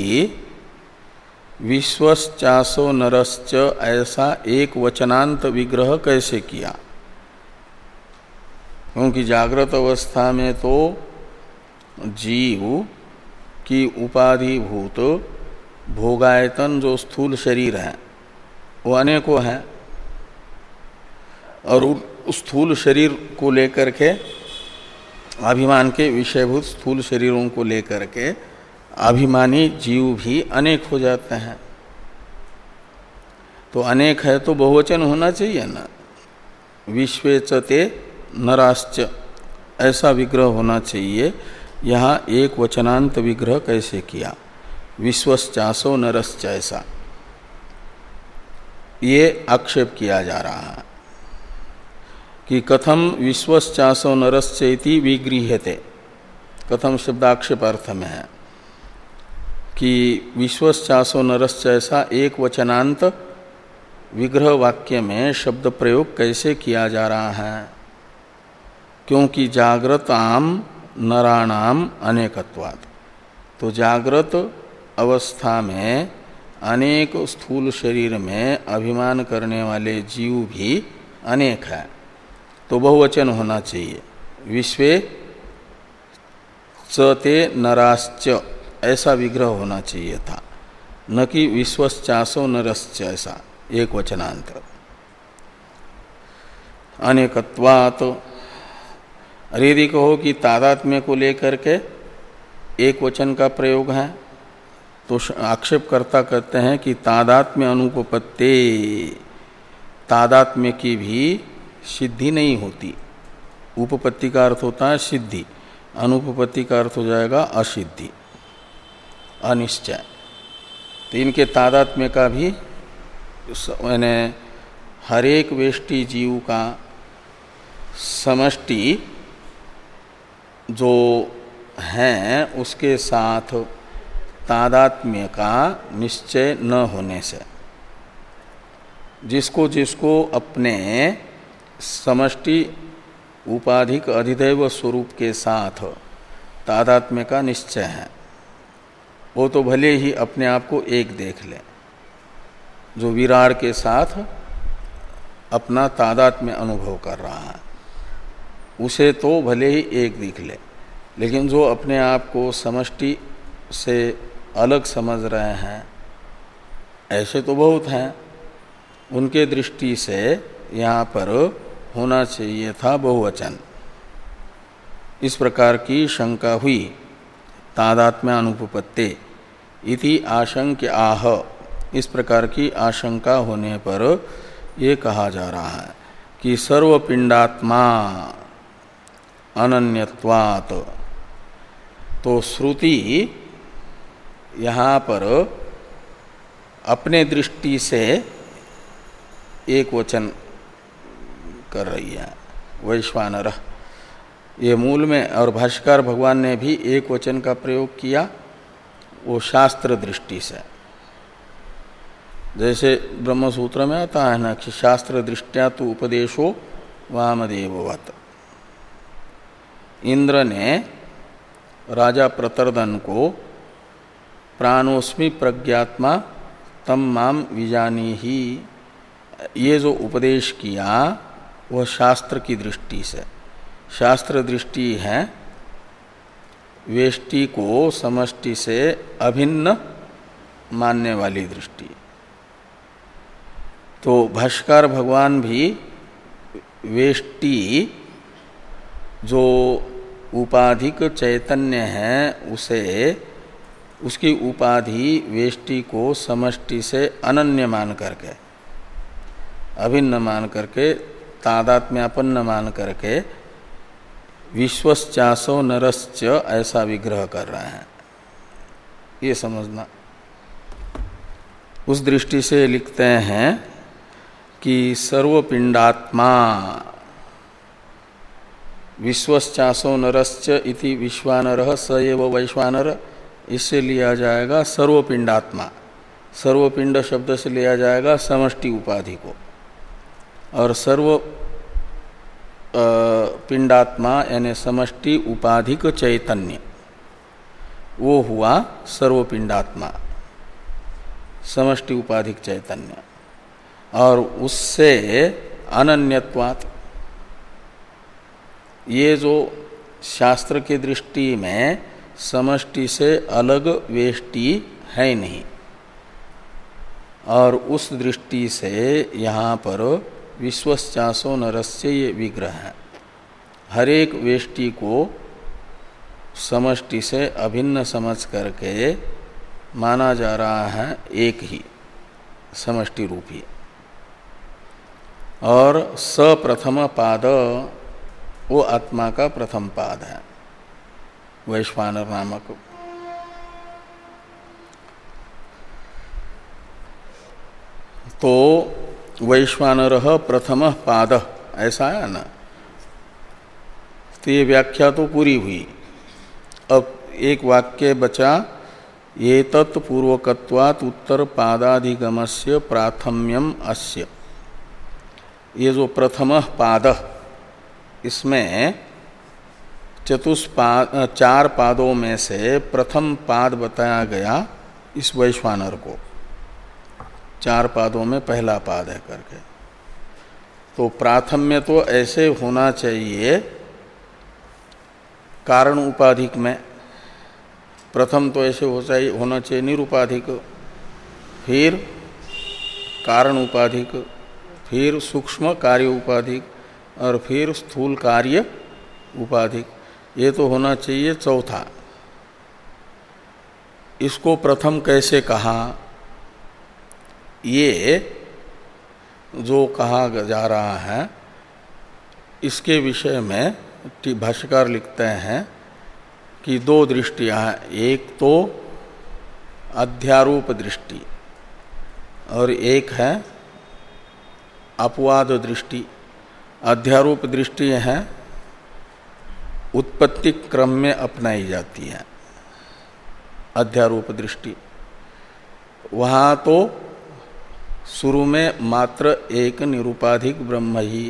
विश्वश्चासो नरश्च ऐसा एक वचनांत विग्रह कैसे किया, क्योंकि जागृत अवस्था में तो जीव की उपाधिभूत भोगायतन जो स्थूल शरीर है वो अनेकों हैं, और उस स्थूल शरीर को लेकर के अभिमान के विषयभूत स्थूल शरीरों को लेकर के अभिमानी जीव भी अनेक हो जाते हैं। तो अनेक है तो बहुवचन होना चाहिए ना, विश्वेचते नराश्च ऐसा विग्रह होना चाहिए। यहाँ एक वचनांत विग्रह कैसे किया, विश्वश्चासो नरश्च ऐसा, ये आक्षेप किया जा रहा है कि कथम विश्वश्चासो नरश्च इति विगृह्यते। कथम शब्द आक्षेपार्थ में है कि विश्वश्चासो नरश्च ऐसा एक वचनांत विग्रह वाक्य में शब्द प्रयोग कैसे किया जा रहा है, क्योंकि जागृताम नराणाम अनेकत्वात्। तो जागृत अवस्था में अनेक स्थूल शरीर में अभिमान करने वाले जीव भी अनेक है, तो बहुवचन होना चाहिए, विश्वे चते नराश्च ऐसा विग्रह होना चाहिए था, न कि विश्वश्चासो नरश्च ऐसा एक वचनांत। अनेकत्वात्, अरे यदि कहो कि तादात्म्य को लेकर के एक वचन का प्रयोग है तो आक्षेपकर्ता कहते हैं कि तादात्म्य अनुपपत्ते, तादात्म्य की भी सिद्धि नहीं होती। उपपत्ति का अर्थ होता है सिद्धि, अनुपपत्ति का अर्थ हो जाएगा असिद्धि, अनिश्चय। तो इनके तादात्म्य का भी मैंने हरेक वेष्टि जीव का समष्टि जो है उसके साथ तादात्म्य का निश्चय न होने से, जिसको जिसको अपने समष्टि उपाधिक अधिदैव स्वरूप के साथ तादात्म्य का निश्चय है, वो तो भले ही अपने आप को एक देख ले। जो विराट के साथ अपना तादात्म्य अनुभव कर रहा है उसे तो भले ही एक दिख ले, लेकिन जो अपने आप को समष्टि से अलग समझ रहे हैं ऐसे तो बहुत हैं। उनके दृष्टि से यहाँ पर होना चाहिए था बहुवचन। इस प्रकार की शंका हुई, तादात्म्य अनुपपत्ते इति आशंक्य आह। इस प्रकार की आशंका होने पर यह कहा जा रहा है कि सर्वपिंडात्मा अनन्यत्वात्। तो श्रुति यहाँ पर अपने दृष्टि से एक वचन कर रही है, वैश्वानर। ये मूल में और भाष्यकार भगवान ने भी एक वचन का प्रयोग किया, वो शास्त्र दृष्टि से। जैसे ब्रह्मसूत्र में आता है ना कि शास्त्र दृष्टिया तो उपदेशो वामदेववत्। इंद्र ने राजा प्रतर्दन को प्राणोस्मि प्रज्ञात्मा तम माम विजानीहि, ये जो उपदेश किया वह शास्त्र की दृष्टि से। शास्त्र दृष्टि है वेष्टि को समष्टि से अभिन्न मानने वाली दृष्टि। तो भाष्यकार भगवान भी वेष्टि जो उपाधिक चैतन्य है उसे, उसकी उपाधि वेष्टि को समष्टि से अनन्य मान करके, अभिन्न मान करके, तादात्म्यापन्न मान करके विश्वश्चासो नरश्च ऐसा विग्रह कर रहे हैं। ये समझना। उस दृष्टि से लिखते हैं कि सर्वपिंडात्मा विश्वश्चासो नरश्च इति विश्वानरः स एव वैश्वानर, इससे लिया जाएगा सर्वपिंडात्मा। सर्वपिंड शब्द से लिया जाएगा समष्टि उपाधि को, और सर्व पिंडात्मा यानी समष्टि उपाधिक चैतन्य, वो हुआ सर्वपिंडात्मा, समष्टि उपाधिक चैतन्य। और उससे अनन्यत्वात्, ये जो शास्त्र की दृष्टि में समष्टि से अलग वेष्टि है नहीं, और उस दृष्टि से यहाँ पर विश्वश्चासो नरस्य ये विग्रह है। हर एक वेष्टि को समष्टि से अभिन्न समझ करके माना जा रहा है एक ही समष्टि रूपी। और सप्रथम पाद वो आत्मा का प्रथम पाद है, वैश्वानर नामक। तो वैश्वानरः प्रथम पाद ऐसा है ना। तो ये व्याख्या तो पूरी हुई। अब एक वाक्य बचा, ये तत्पूर्वकत्वात् उत्तर पादाधिगमस्य प्राथम्यम अस्य। ये जो प्रथम पाद, इसमें चतुष्पाद चार पादों में से प्रथम पाद बताया गया इस वैश्वानर को। चार पादों में पहला पाद है करके। तो प्राथम्य तो ऐसे होना चाहिए कारण उपाधिक में। प्रथम तो ऐसे हो चाहिए होना चाहिए निरुपाधिक, फिर कारण उपाधिक, फिर सूक्ष्म कार्य उपाधिक, और फिर स्थूल कार्य उपाधिक। ये तो होना चाहिए चौथा। इसको प्रथम कैसे कहा, ये जो कहा जा रहा है इसके विषय में भाष्यकार लिखते हैं कि दो दृष्टियां हैं। एक तो अध्यारोप दृष्टि और एक है अपवाद दृष्टि। अध्यारोप दृष्टि है उत्पत्ति क्रम में अपनाई जाती है अध्यारोप दृष्टि। वहाँ तो शुरू में मात्र एक निरुपाधिक ब्रह्म ही,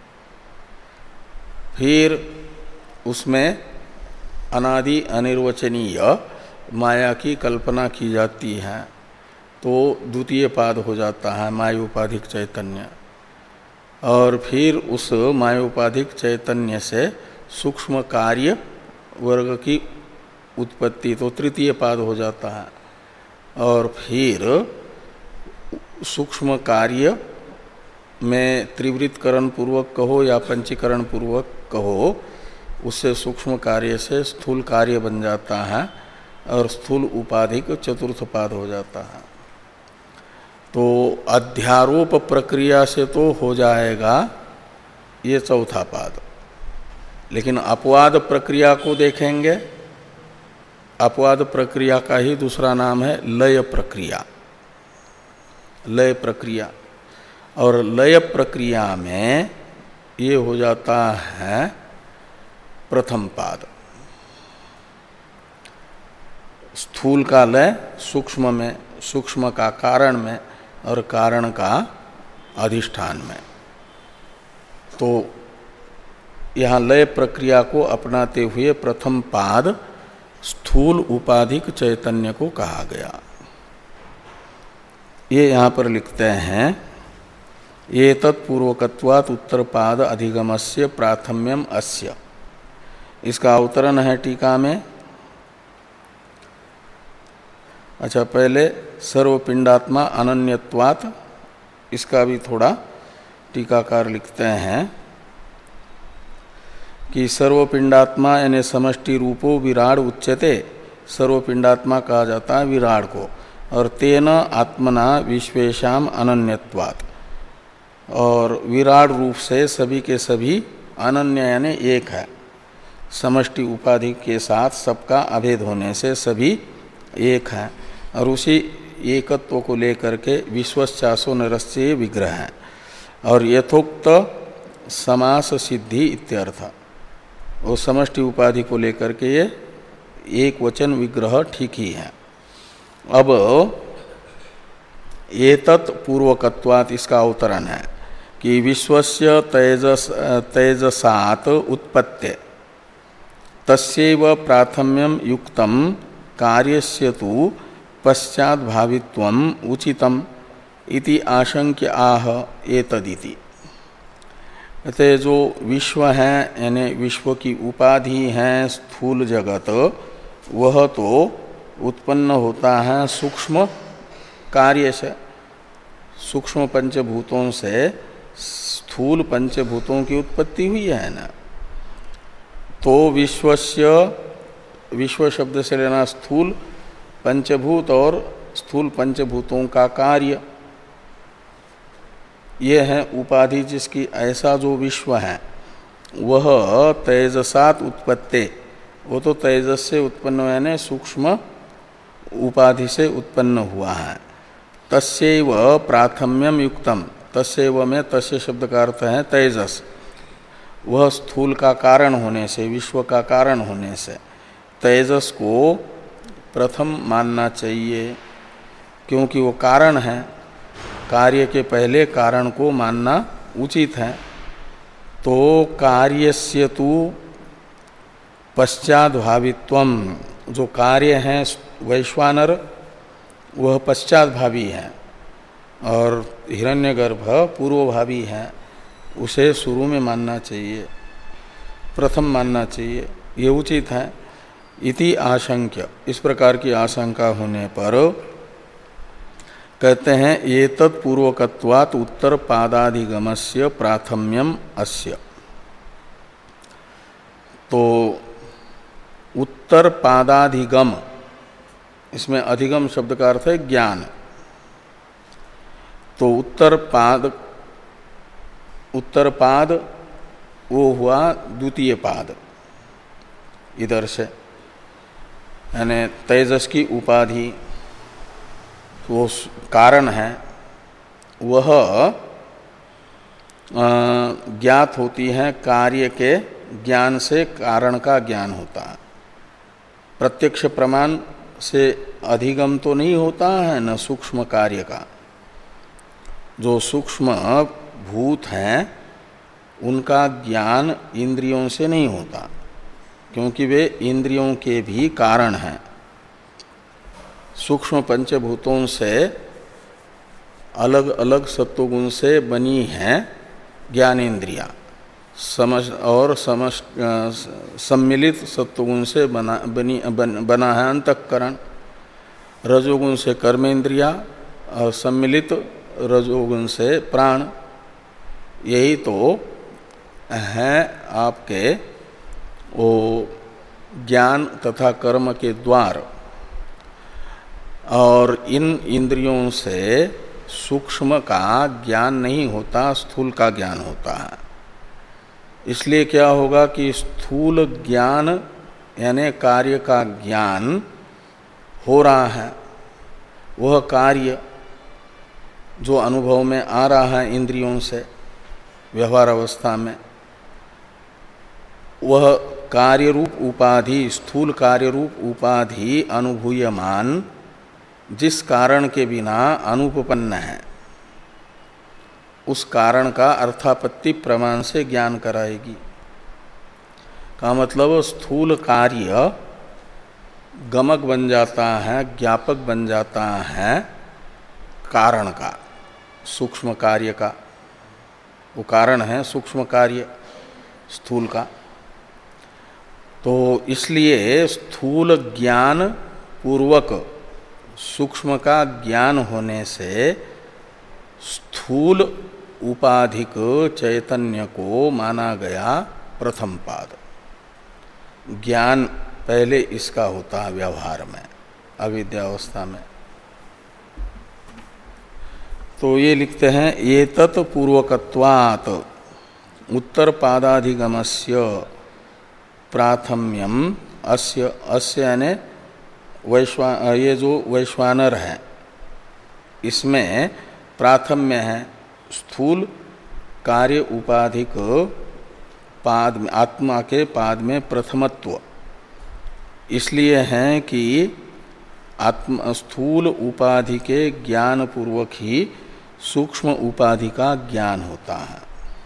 फिर उसमें अनादि अनिर्वचनीय माया की कल्पना की जाती है, तो द्वितीय पाद हो जाता है मायोपाधिक चैतन्य। और फिर उस मायोपाधिक चैतन्य से सूक्ष्म कार्य वर्ग की उत्पत्ति, तो तृतीय पाद हो जाता है। और फिर सूक्ष्म कार्य में त्रिवृत्करण पूर्वक कहो या पंचीकरण पूर्वक कहो, उससे सूक्ष्म कार्य से स्थूल कार्य बन जाता है और स्थूल उपाधिक चतुर्थ पाद हो जाता है। तो अध्यारोप प्रक्रिया से तो हो जाएगा ये चौथा पाद। लेकिन अपवाद प्रक्रिया को देखेंगे, अपवाद प्रक्रिया का ही दूसरा नाम है लय प्रक्रिया। लय प्रक्रिया, और लय प्रक्रिया में ये हो जाता है प्रथम पाद। स्थूल का लय सूक्ष्म में, सूक्ष्म का कारण में, और कारण का अधिष्ठान में। तो यहाँ लय प्रक्रिया को अपनाते हुए प्रथम पाद स्थूल उपाधिक चैतन्य को कहा गया। ये यहाँ पर लिखते हैं, ये तत्पूर्वकत्वात् उत्तर पाद अधिगमस्य प्राथम्यम अस्य। इसका अवतरण है टीका में। अच्छा, पहले सर्वपिंडात्मा अनन्यत्वात्, इसका भी थोड़ा टीकाकार लिखते हैं कि सर्वपिंडात्मा यानी समष्टि रूपो विराड उच्यते। सर्वपिंडात्मा कहा जाता है विराड को, और तेन आत्मना विश्वेशाम अनन्यत्वात्, और विराड रूप से सभी के सभी अनन्य यानी एक है। समष्टि उपाधि के साथ सबका अभेद होने से सभी एक है, और उसी एकत्व को लेकर के विश्वश्चासो नरस्य विग्रह है। और यथोक्त समास सिद्धि इत्यर्थ, वो समष्टि उपाधि को लेकर के ये एक वचन विग्रह ठीक ही है। अब एतत् पूर्वकत्वात्, इसका अवतरण है कि विश्वस्य तेजस तेजसात् उत्पत्ते तस्यैव प्राथम्यम युक्तम कार्यस्य तु पश्चात् भावित्वम उचितम इति आशंक्य आह एतदिति। कहते जो विश्व है यानी विश्व की उपाधि है स्थूल जगत, वह तो उत्पन्न होता है सूक्ष्म कार्य से। सूक्ष्म पंचभूतों से स्थूल पंचभूतों की उत्पत्ति हुई है ना। तो विश्वस्य, विश्व शब्द से लेना स्थूल पंचभूत और स्थूल पंचभूतों का कार्य, ये है उपाधि जिसकी। ऐसा जो विश्व है वह तेजसात् उत्पत्ते, वो तो तेजस से उत्पन्न यानी सूक्ष्म उपाधि से उत्पन्न हुआ है। तस्यैव प्राथम्यम युक्तम, तस्यैव में तस्य शब्द का अर्थ है तेजस। वह स्थूल का कारण होने से, विश्व का कारण होने से तेजस को प्रथम मानना चाहिए, क्योंकि वो कारण है। कार्य के पहले कारण को मानना उचित है। तो कार्यस्य तु पश्चात् भावित्वम, जो कार्य है वैश्वानर वह पश्चात् भावी है, और हिरण्यगर्भ पूर्वभावी है। उसे शुरू में मानना चाहिए, प्रथम मानना चाहिए, ये उचित है। इति आशंक्य, इस प्रकार की आशंका होने पर कहते हैं ये तत्पूर्वकत्वात् उत्तर पादाधिगमस्य प्राथम्यम अस्य। तो उत्तर पादाधिगम, इसमें अधिगम शब्द का अर्थ है ज्ञान। तो उत्तर पाद, उत्तर पाद वो हुआ द्वितीय पाद इधर से, यानी तेजस की उपाधि वो कारण है, वह ज्ञात होती है कार्य के ज्ञान से, कारण का ज्ञान होता है। प्रत्यक्ष प्रमाण से अधिगम तो नहीं होता है न सूक्ष्म कार्य का। जो सूक्ष्म भूत हैं उनका ज्ञान इंद्रियों से नहीं होता, क्योंकि वे इंद्रियों के भी कारण हैं। सूक्ष्म पंचभूतों से अलग अलग सत्वगुण से बनी हैं ज्ञानेन्द्रियां, समझ और समझ सम्मिलित सत्वगुण से बना बनी बन, बना है अंतःकरण। रजोगुण से कर्मेंद्रिया और सम्मिलित रजोगुण से प्राण। यही तो हैं आपके वो ज्ञान तथा कर्म के द्वार। और इन इंद्रियों से सूक्ष्म का ज्ञान नहीं होता, स्थूल का ज्ञान होता है। इसलिए क्या होगा कि स्थूल ज्ञान यानी कार्य का ज्ञान हो रहा है, वह कार्य जो अनुभव में आ रहा है इंद्रियों से व्यवहार अवस्था में, वह कार्य रूप उपाधि, स्थूल कार्य रूप उपाधि अनुभूयमान जिस कारण के बिना अनुपपन्न है, उस कारण का अर्थापत्ति प्रमाण से ज्ञान कराएगी। का मतलब स्थूल कार्य गमक बन जाता है, ज्ञापक बन जाता है कारण का, सूक्ष्म कार्य का। वो कारण है सूक्ष्म कार्य स्थूल का। तो इसलिए स्थूल ज्ञान पूर्वक सूक्ष्म का ज्ञान होने से स्थूल उपाधिक चैतन्य को माना गया प्रथम पाद। ज्ञान पहले इसका होता है व्यवहार में, अविद्यावस्था में। तो ये लिखते हैं ये तत् पूर्वकत्वात् उत्तर पादाधिगमस्य प्राथम्यम अस्य अस्य यानी वैश्वा ये जो वैश्वानर है इसमें प्राथम्य है स्थूल कार्य उपाधिक पाद में, आत्मा के पाद में प्रथमत्व इसलिए है कि आत्म स्थूल उपाधि के ज्ञान पूर्वक ही सूक्ष्म उपाधि का ज्ञान होता है।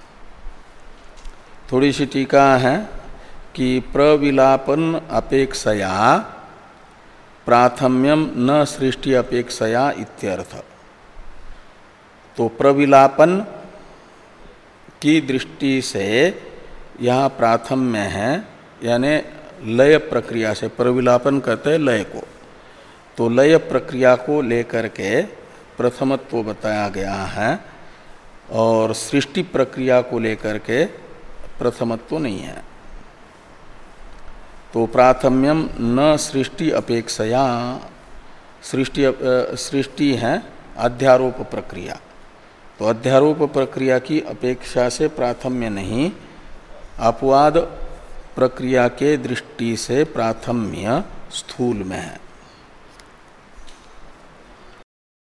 थोड़ी सी टीका है कि प्रविलापन अपेक्षया प्राथम्यम न सृष्टि अपेक्षया इत्यर्थ। तो प्रविलापन की दृष्टि से यहाँ प्राथम्य है, यानी लय प्रक्रिया से, प्रविलापन कहते हैं लय को, तो लय प्रक्रिया को लेकर के प्रथमत्व बताया गया है और सृष्टि प्रक्रिया को लेकर के प्रथमत्व नहीं है। तो प्राथम्यम न सृष्टि अपेक्षया, सृष्टि सृष्टि है अध्यारोप प्रक्रिया, तो अध्यारोप प्रक्रिया की अपेक्षा से प्राथम्य नहीं, अपवाद प्रक्रिया के दृष्टि से प्राथम्य स्थूल में है।